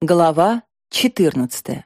Глава 14.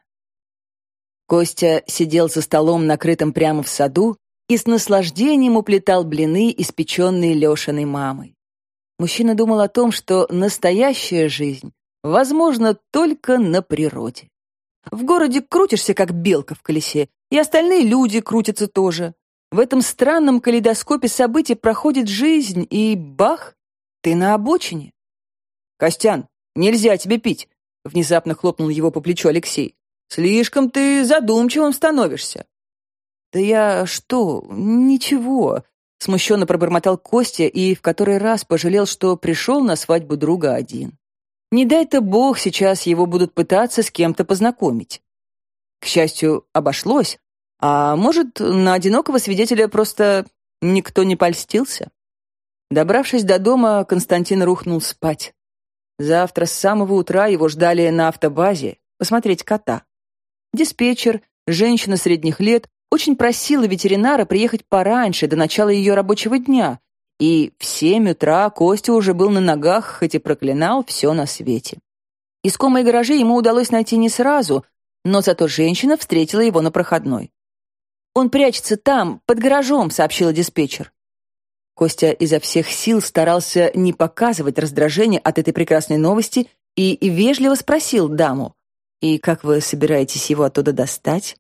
Костя сидел за столом, накрытым прямо в саду, и с наслаждением уплетал блины, испеченные Лешиной мамой. Мужчина думал о том, что настоящая жизнь возможна только на природе. В городе крутишься, как белка в колесе, и остальные люди крутятся тоже. В этом странном калейдоскопе событий проходит жизнь, и бах, ты на обочине. «Костян, нельзя тебе пить!» Внезапно хлопнул его по плечу Алексей. «Слишком ты задумчивым становишься». «Да я что? Ничего», — смущенно пробормотал Костя и в который раз пожалел, что пришел на свадьбу друга один. Не дай-то бог, сейчас его будут пытаться с кем-то познакомить. К счастью, обошлось, а может, на одинокого свидетеля просто никто не польстился. Добравшись до дома, Константин рухнул спать. Завтра с самого утра его ждали на автобазе посмотреть кота. Диспетчер, женщина средних лет, очень просила ветеринара приехать пораньше, до начала ее рабочего дня, и в 7 утра Костя уже был на ногах, хоть и проклинал все на свете. Искомые гаражи ему удалось найти не сразу, но зато женщина встретила его на проходной. «Он прячется там, под гаражом», — сообщила диспетчер. Костя изо всех сил старался не показывать раздражение от этой прекрасной новости и вежливо спросил даму: «И как вы собираетесь его оттуда достать?»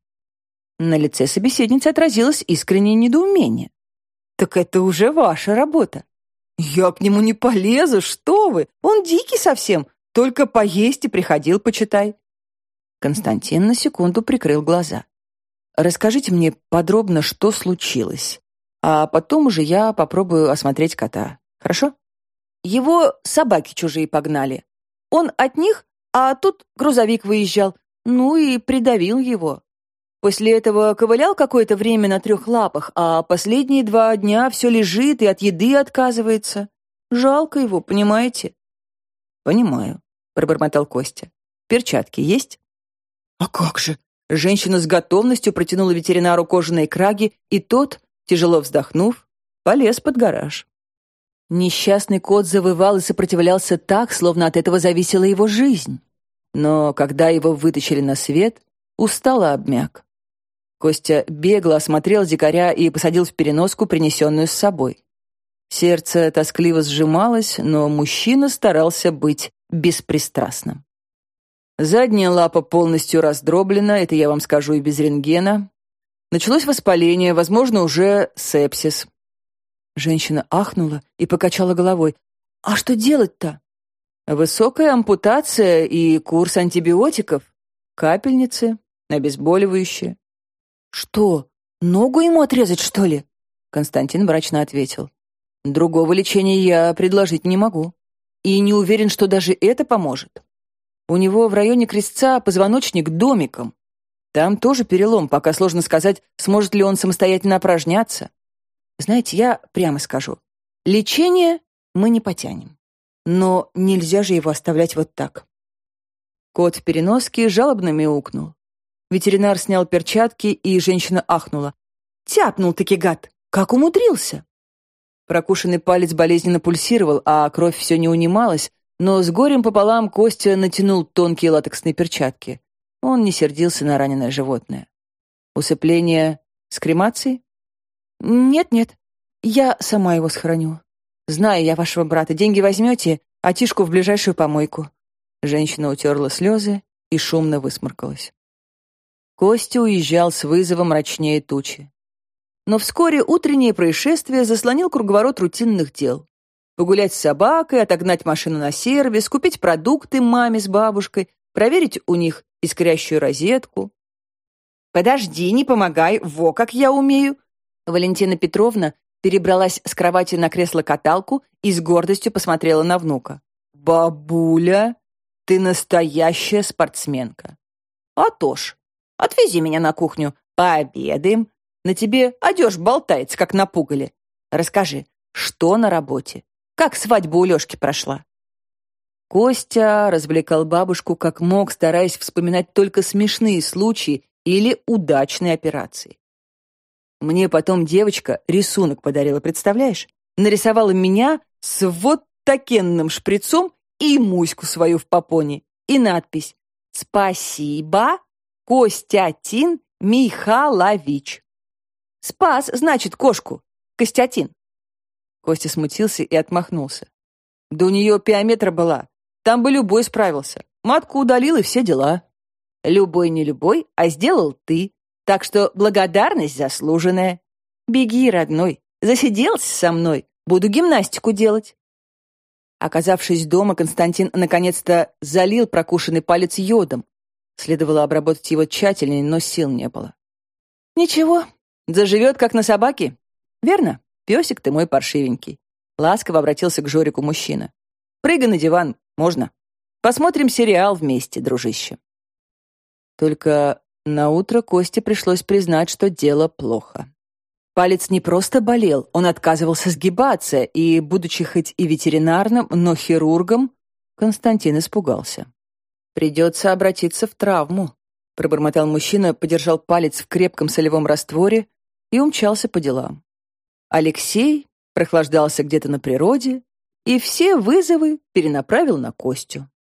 На лице собеседницы отразилось искреннее недоумение. «Так это уже ваша работа». «Я к нему не полезу, что вы! Он дикий совсем, только поесть и приходил, почитай». Константин на секунду прикрыл глаза. «Расскажите мне подробно, что случилось. А потом уже я попробую осмотреть кота. Хорошо?» Его собаки чужие погнали. Он от них, а тут грузовик выезжал. Ну и придавил его. После этого ковылял какое-то время на 3 лапах, а последние 2 дня все лежит и от еды отказывается. Жалко его, понимаете? «Понимаю», — пробормотал Костя. «Перчатки есть?» «А как же?» Женщина с готовностью протянула ветеринару кожаные краги, и тот, тяжело вздохнув, полез под гараж. Несчастный кот завывал и сопротивлялся так, словно от этого зависела его жизнь. Но когда его вытащили на свет, устало обмяк. Костя бегло осмотрел дикаря и посадил в переноску, принесенную с собой. Сердце тоскливо сжималось, но мужчина старался быть беспристрастным. Задняя лапа полностью раздроблена, это я вам скажу и без рентгена. Началось воспаление, возможно, уже сепсис. Женщина ахнула и покачала головой. «А что делать-то?» «Высокая ампутация и курс антибиотиков, капельницы, обезболивающие». «Что, ногу ему отрезать, что ли?» Константин мрачно ответил. «Другого лечения я предложить не могу. И не уверен, что даже это поможет. У него в районе крестца позвоночник домиком. Там тоже перелом, пока сложно сказать, сможет ли он самостоятельно опорожняться. Знаете, я прямо скажу, лечение мы не потянем. Но нельзя же его оставлять вот так». Кот в переноске жалобно мяукнул. Ветеринар снял перчатки, и женщина ахнула. «Тяпнул-таки гад! Как умудрился?» Прокушенный палец болезненно пульсировал, а кровь все не унималась, но с горем пополам Костя натянул тонкие латексные перчатки. Он не сердился на раненое животное. «Усыпление с кремацией?» «Нет-нет, я сама его схороню. Знаю я вашего брата, деньги возьмете, а Тишку в ближайшую помойку». Женщина утерла слезы и шумно высморкалась. Костя уезжал с вызовом мрачнее тучи. Но вскоре утреннее происшествие заслонил круговорот рутинных дел. Погулять с собакой, отогнать машину на сервис, купить продукты маме с бабушкой, проверить у них искрящую розетку. «Подожди, не помогай, во как я умею!» Валентина Петровна перебралась с кровати на кресло-каталку и с гордостью посмотрела на внука. «Бабуля, ты настоящая спортсменка!» «А то ж, отвези меня на кухню, пообедаем. На тебе одежда болтается, как на пугале. Расскажи, что на работе? Как свадьба у Лешки прошла?» Костя развлекал бабушку как мог, стараясь вспоминать только смешные случаи или удачные операции. Мне потом девочка рисунок подарила, представляешь? Нарисовала меня с вот такенным шприцом и муську свою в попоне, и надпись Спасибо, Костятин Михайлович. Спас, значит, кошку, Костятин. Костя смутился и отмахнулся. Да у нее пиометра была, там бы любой справился. Матку удалил и все дела. Любой не любой, а сделал ты. Так что благодарность заслуженная. Беги, родной, засиделся со мной, буду гимнастику делать. Оказавшись дома, Константин наконец-то залил прокушенный палец йодом. Следовало обработать его тщательнее, но сил не было. Ничего, заживет, как на собаке. Верно, песик ты мой паршивенький. Ласково обратился к Жорику мужчина. Прыгай на диван, можно. Посмотрим сериал вместе, дружище. Только наутро Косте пришлось признать, что дело плохо. Палец не просто болел, он отказывался сгибаться, и, будучи хоть и ветеринарным, но хирургом, Константин испугался. «Придется обратиться в травму», — пробормотал мужчина, подержал палец в крепком солевом растворе и умчался по делам. Алексей прохлаждался где-то на природе и все вызовы перенаправил на Костю.